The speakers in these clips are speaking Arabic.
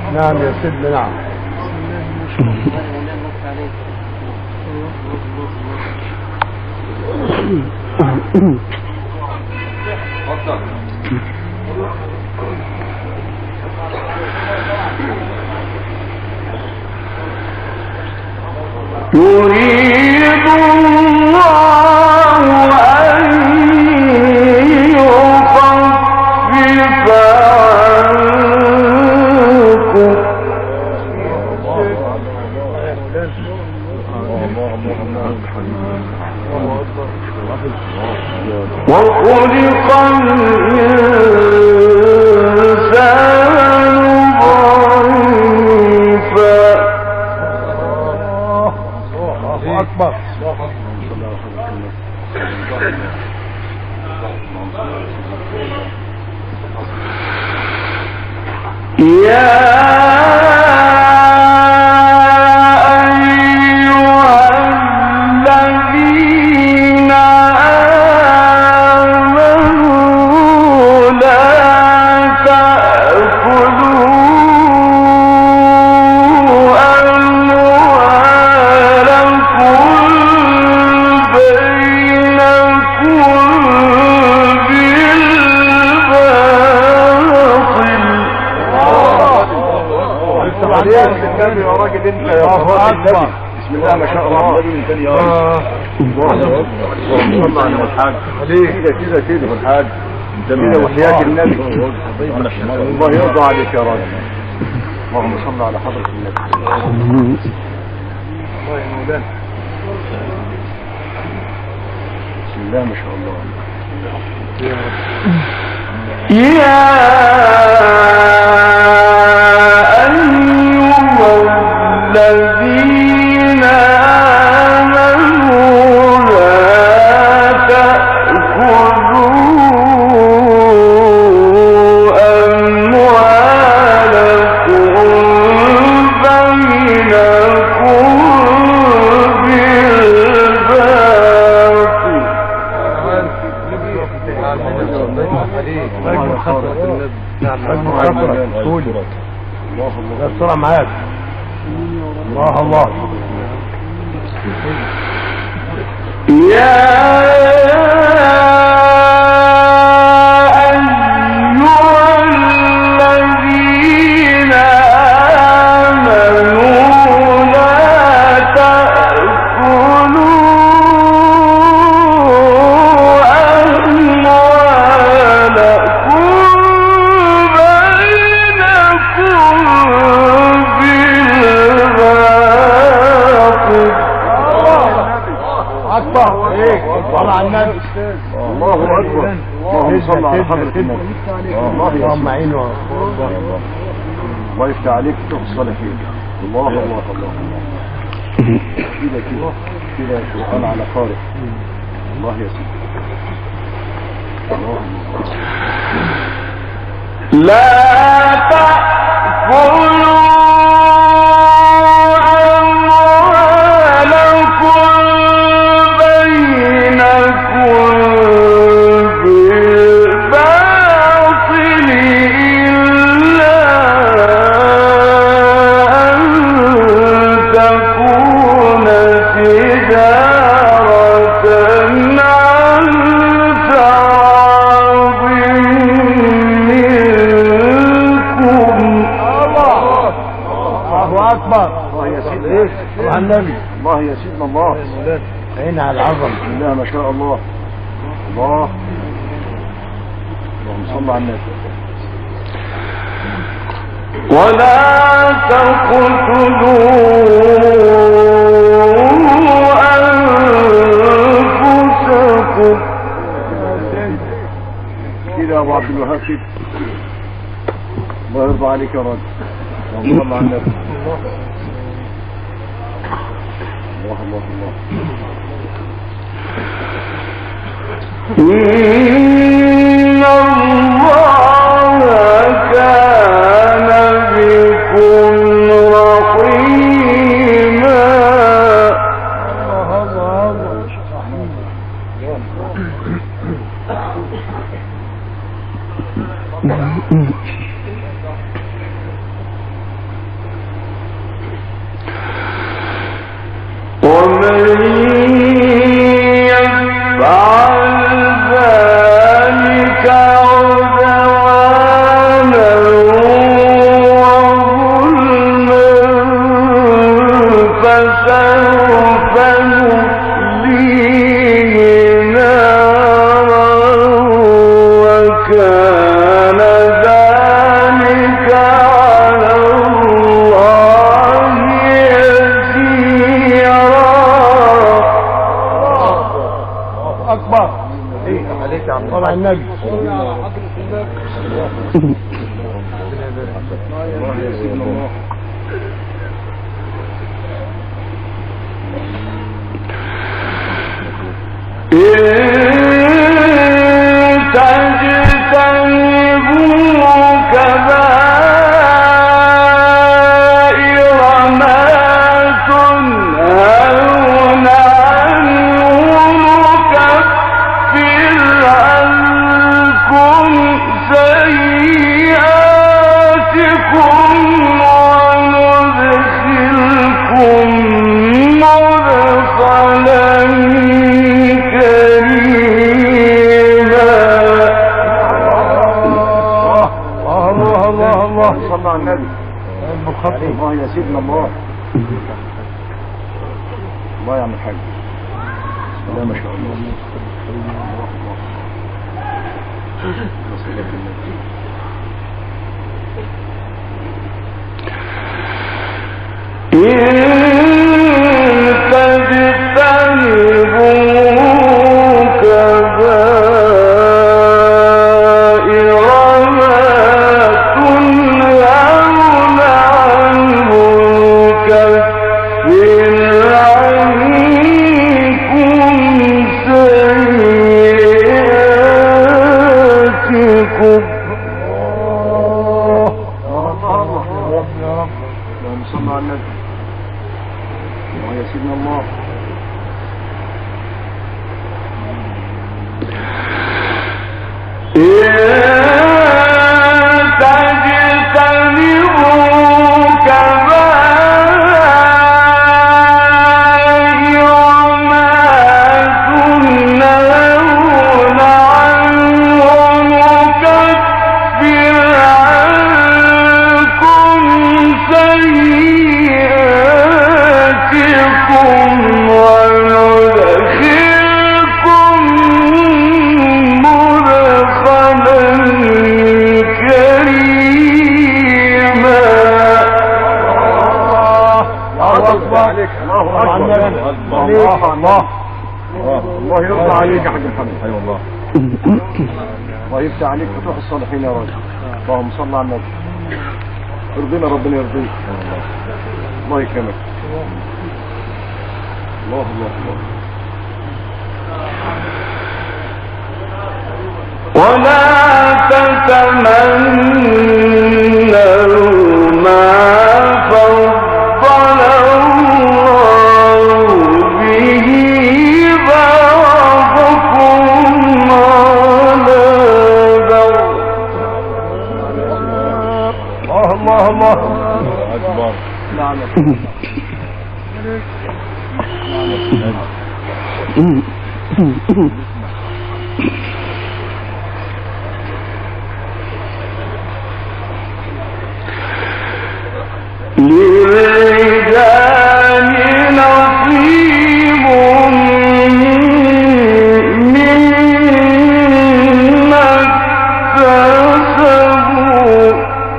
نعم يا سيدنا. نعم. يريد الله أن يخفف عنكم وخلق الإنسان ضعيفا. أكبر. يا بسم الله ما شاء الله. كده كده والحاج جميلة وحياة النبي. الله يرضى عليك يا راجل. اللهم صل على حضرة النبي. الله يا مولانا. بسم الله ما شاء الله. يا الذين آمنوا لا تأكلوا أموالكم بينكم بالباطل. الصلاة معاك. الله الله. يا الله أكبر. اللهم صل على حضرة النبي. اللهم عينه. الله يفتح عليك تحصل فيك. الله الله الله الله. كده كده كده سؤال على قارئ. الله يا سيدي. لا تأكلوا الله يا سيدنا. الله عين على العظم. بسم الله ما شاء الله. الله اللهم صل على النبي. ولا تقتلوا أنفسكم. كده يا ابو عبد الوهاب كده. الله يرضى عليك يا راجل. اللهم صل على النبي. الله الله الله. إن الله كان بكم رحيما. طبعا النبي صلى على النبي الله يا سيدنا الله الله يا عم الحاج لا ما شاء الله الله يرضى عليك يا حاج محمد. اي والله الله يفتح عليك فتوح الصالحين يا راجل. اللهم صل على النبي. ارضينا ربنا يرضيك. الله يكرمك. الله الله الله. ولا تتمنوا ما فضل الله به بعضكم على بعض. الله الله أكبر. نعم للرجال نصيب مما اكتسبوا.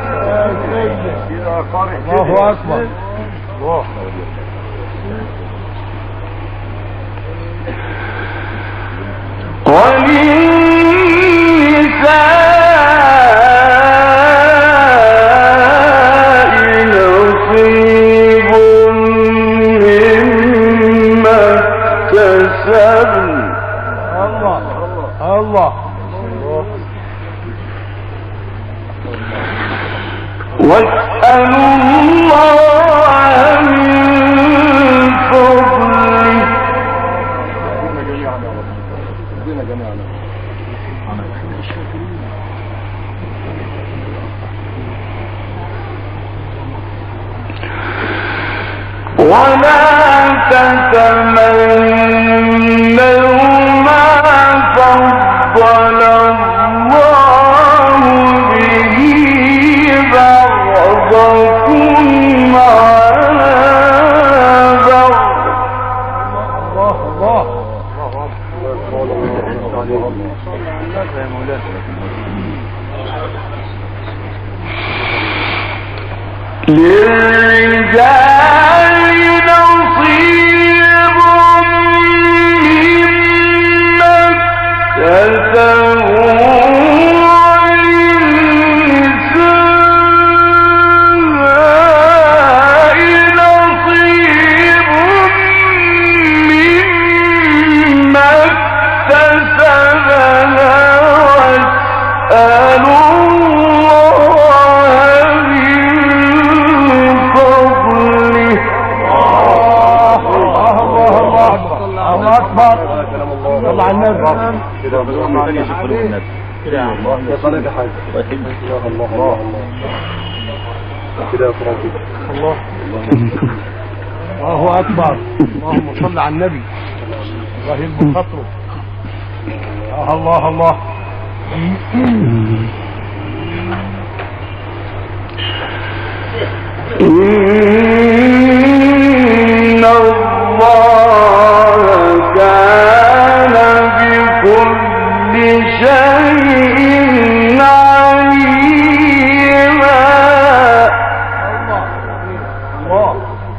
الله أكبر. الله وللنساء نصيب مما اكتسبن. الله الله واسألوا الله من فضله. ولا تتمنوا ما فضل الله به بعضكم على بعض. للرجال نصيب مما اكتسبوا كده ثانية شكرا للناس كده الله يا صلاة حاجة الله يحبك الله كده يا فرنسي الله الله أكبر اللهم صل على النبي الله يكبر خطره الله الله إن الله كان بكل شيء عليما الله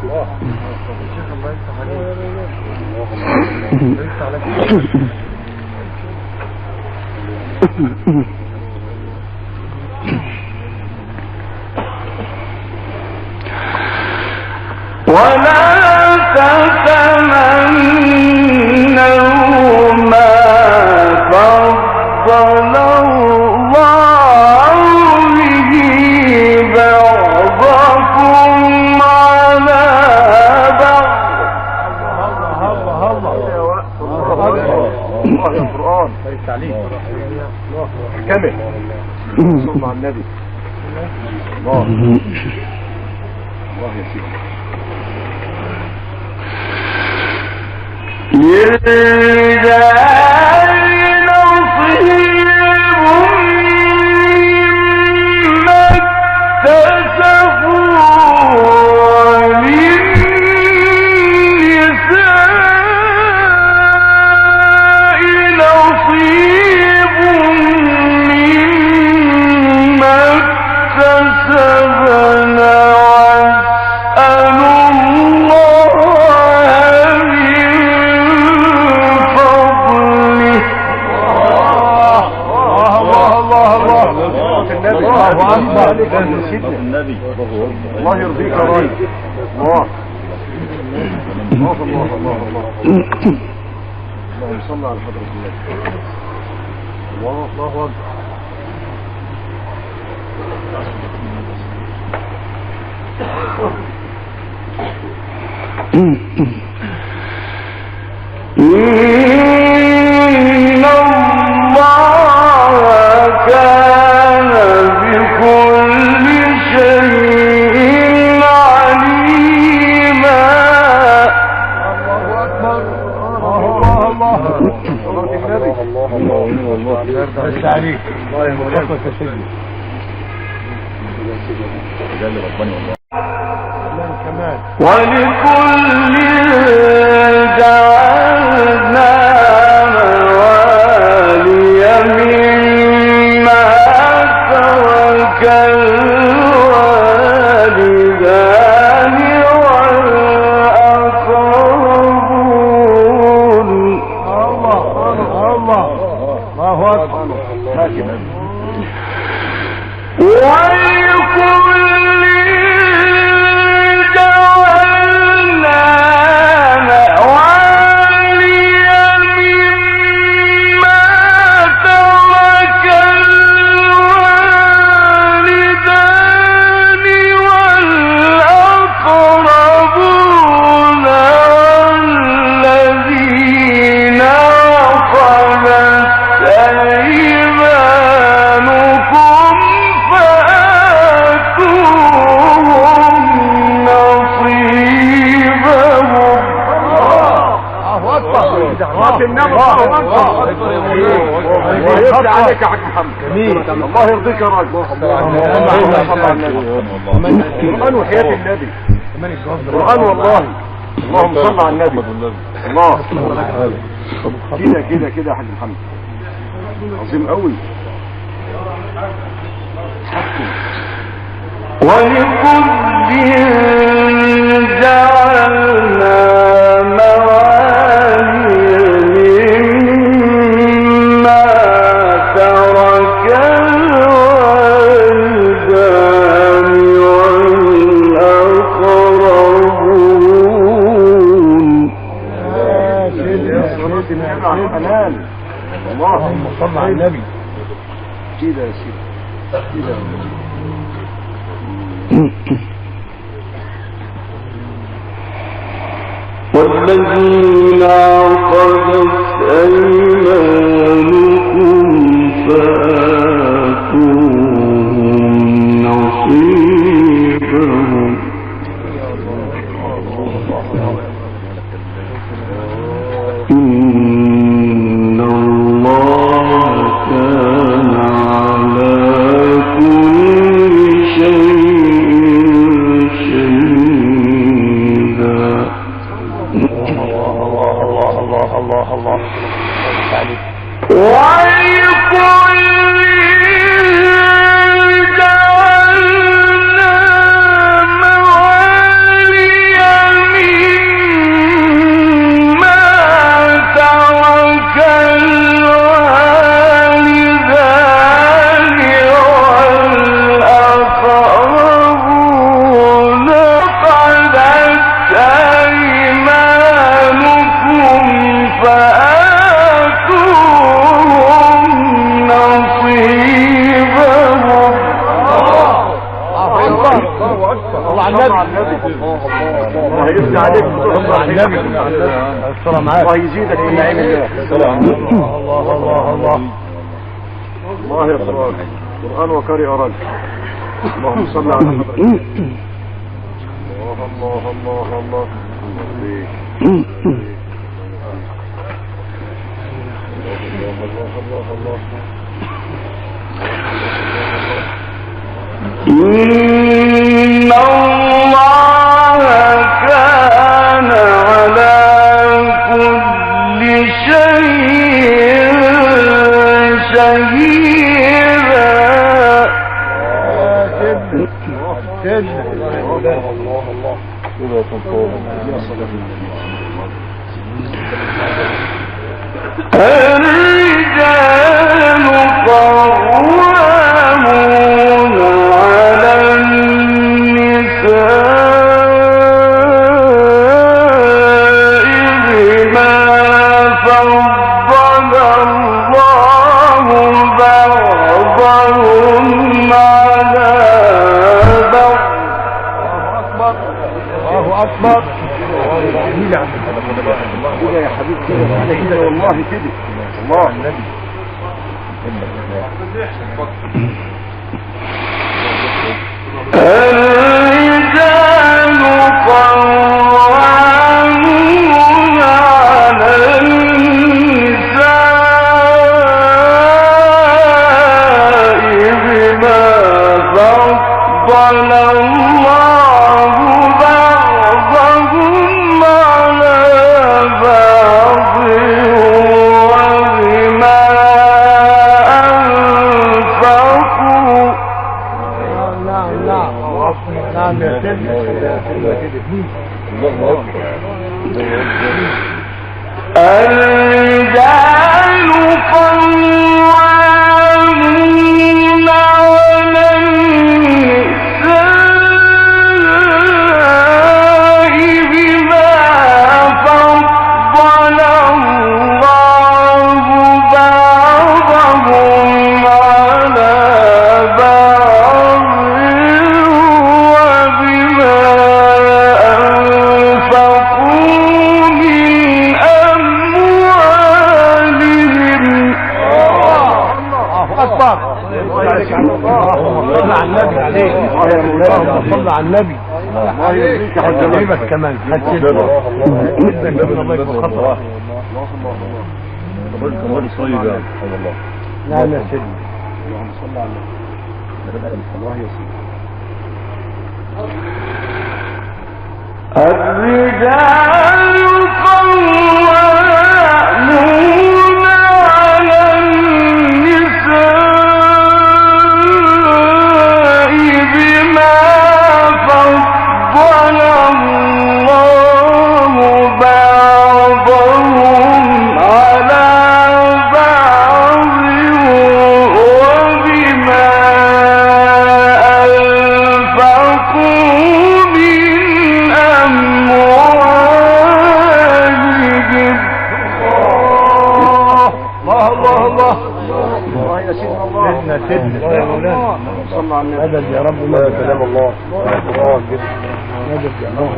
ولا تتمنوا ما فضل الله به بعضكم على بعض الله يا قرآن ليس عليك كمل صل على النبي الله الله يا سيدي للرجال نصيب مما اكتسبوا وللنساء نصيب مما اكتسبنا واسألوا الله النبي الله يرضيك يا راجل الله الله الله الله اللهم صل على حضرة النبي الله الله اكبر إن الله كان بكل شيء عليما الله اكبر الله الله صلاة النبي الله الله الله بس عليك الله يبارك لك يا سيدي جل ربنا والله كمان ولكل جعلنا موالي مما ترك الوالدان والأقربون الله الله الله أكبر ولكل جعلنا موالي مما ترك الوالدان والأقربون والذين خلت أيمانكم فآتوهم نصيبهم الله عليك يا حاج محمد الله يرضيك يا راجل القرآن وحياة النبي القرآن والله اللهم صل على النبي الله كده كده كده يا حاج محمد عظيم قوي ولكل جعلنا موالي مما ترك الوالدان والأقربون اللهم صل على النبي كده يا سيدي كده والذين عقدت أيمانهم إن الله كان على كل شيء شهيدا. الله الله يزيدك من نعيم الله. الله يقرأ القرآن وقارئ رجل. اللهم صل على حضرتك. الله إن الله كان على كل شيء شهيدا. الرجال قوامون على النساء بما فضل الله بعضهم على بعض. الله أكبر. يا حبيبي كده والله كده. الله النبي. الرجال قوامون على النساء بما فضل الله بعضهم على بعض وبما أنفقوا. نعم يا سيدي. الرجال قوامون على النساء بما فضل الله بعضهم على بعض وبما أنفقوا من أموالهم. أكبر. صلى على النبي عليه. صلى على النبي. الله يرضيك يا حبيبك كمان. الله يكون خطر. نعم يا سيدي. اللهم صل على النبي. الله يا سيدي. الرجال قوامون على النساء بما فضل الله بعضهم على بعض وبما أنفقوا من أموالهم. الله يا سيدنا. الله سيدنا صلى على النبي. مدد يا رب. ما كلام الله. مدد يا رب.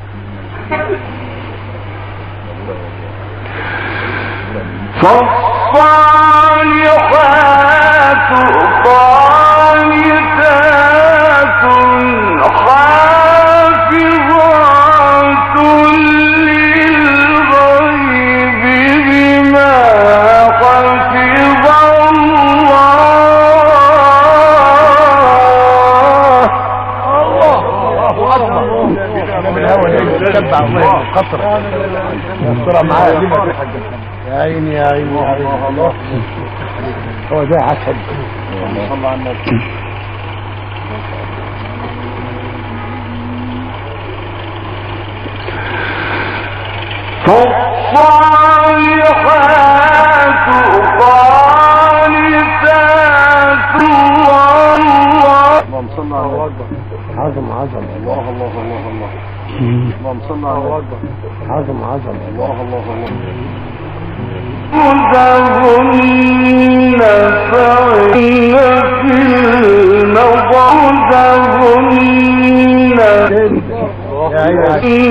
فصل فالصالحات قانتات حافظات للغيب بما حفظ يا عيني يا عيني يا عيني الله. هو ده عسل. صلى على النبي. فالصالحات قانتات اللهم صل على النبي. عظم عظم الله الله الله الله. اللهم صل على النبي. عظم عظم الله الله الله. مُوزَهُنَّ فَعِنَّ فِي الْمَوْضَعُهُنَّ يا عيني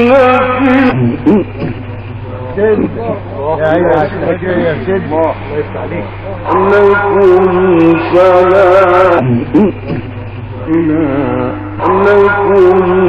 يا عيني يا سيد الله يفتح عليك. لكم سلام لكم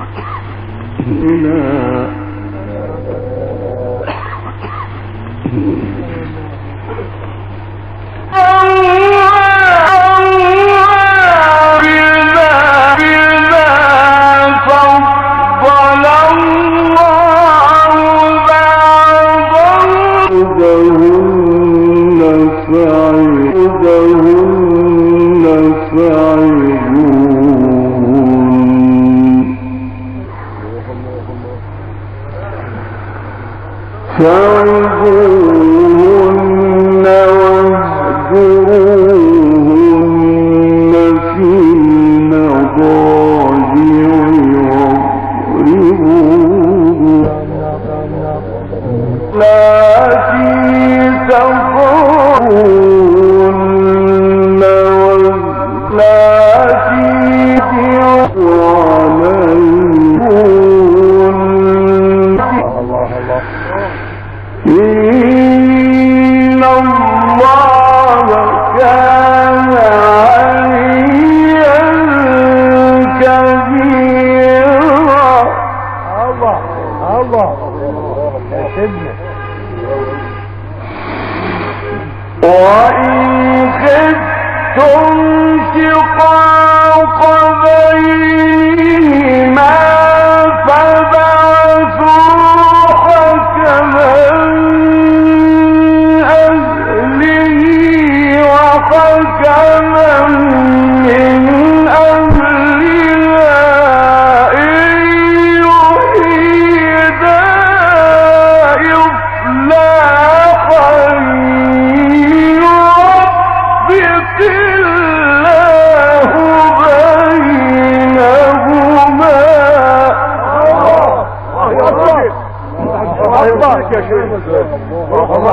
فاعظوهن واهجروهن في المضاجع واضربوهن التي تخافون والتي إن الله كان عليا كبيرا. الله الله يا سيدنا. وإن خفتم شقاق بينهما فبعثوا حكما وحكما من أهلها إن يريدا إصلاحا يوفق الله بينهما. الله يبارك يا شيخ. الله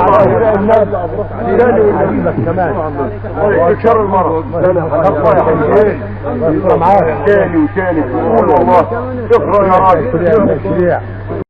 يكفيك شر المرض. معاك تاني وتاني. قول والله اقرا يا راجل.